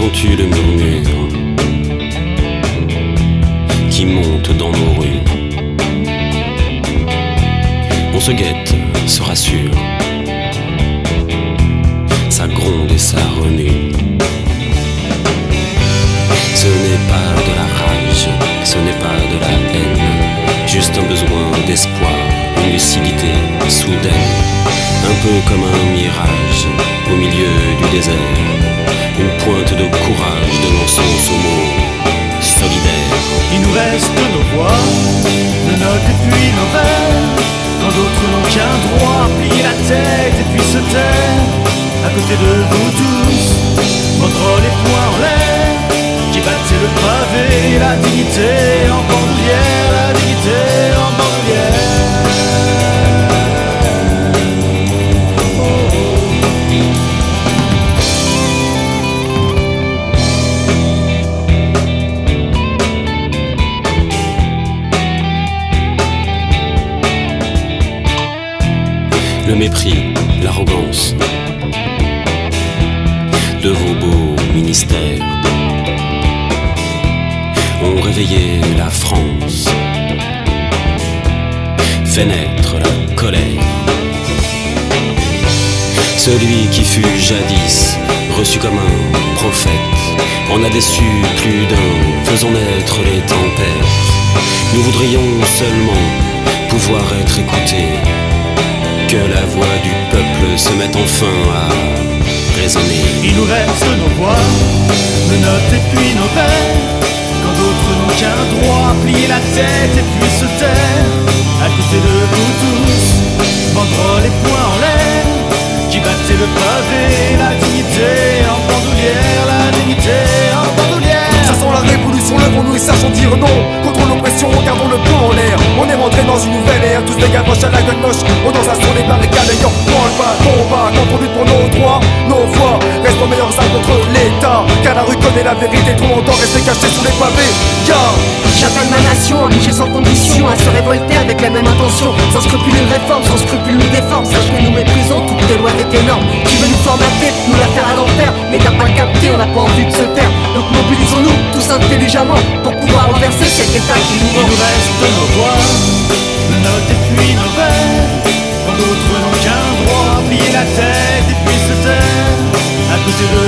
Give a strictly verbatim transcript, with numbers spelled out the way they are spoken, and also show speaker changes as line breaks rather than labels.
Entends-tu le murmure qui monte dans nos rues? On se guette, se rassure, ça gronde et ça remue. Ce n'est pas de la rage, ce n'est pas de la haine, juste un besoin d'espoir, une lucidité soudaine, un peu comme un mirage au milieu du désert, une pointe de courage donnant sens aux mots solidaires.
Il nous reste nos voix, nos notes et puis nos rêves, quand d'autres n'ont qu'un droit à plier la tête et puis se taire. À côté de vous tous, montre les poings en l'air, qui battaient le pavé, la dignité en bandoulière, la dignité en bandoulière.
Le mépris, l'arrogance de vos beaux ministères ont réveillé la France, fait naître la colère. Celui qui fut jadis reçu comme un prophète en a déçu plus d'un, faisant naître les tempêtes. Nous voudrions seulement pouvoir être écoutés, que la voix du peuple se mette enfin à résonner.
Il nous reste nos voix, nos notes et puis nos rêves, quand d'autres n'ont qu'un droit à plier la tête et puis se taire. À côté de vous tous, banderoles les poings en l'air, qui battaient le pavé, la dignité en bandoulière, la dignité en bandoulière.
Ça sent la révolution, levons-nous et sachons dire non contre l'oppression, regardons le plomb en l'air. On est rentré dans une nouvelle ère, tous des gars moches à la gueule moche, on danse sur les barricades ayant branle-bas, combat, quand on lutte pour nos droits, nos voix restent nos meilleurs armes contre l'État, car la rue connaît la vérité, trop longtemps resté caché sous les pavés. Yeah.
J'appelle ma nation, obligée sans condition à se révolter avec la même intention, sans scrupule une réforme, sans scrupule nous défendre. Sache que nous méprisons toutes les lois et tes normes. Tu veux nous formater, nous la faire à l'envers, mais t'as pas capté, on n'a pas envie de se taire. Donc mobilisons-nous tous intelligemment pour pouvoir renverser cet état qui nous
Il nous reste nos voix, nos notes et puis nos rêves, quand d'autres n'ont qu'un droit à plier la tête et puis se taire. À côté de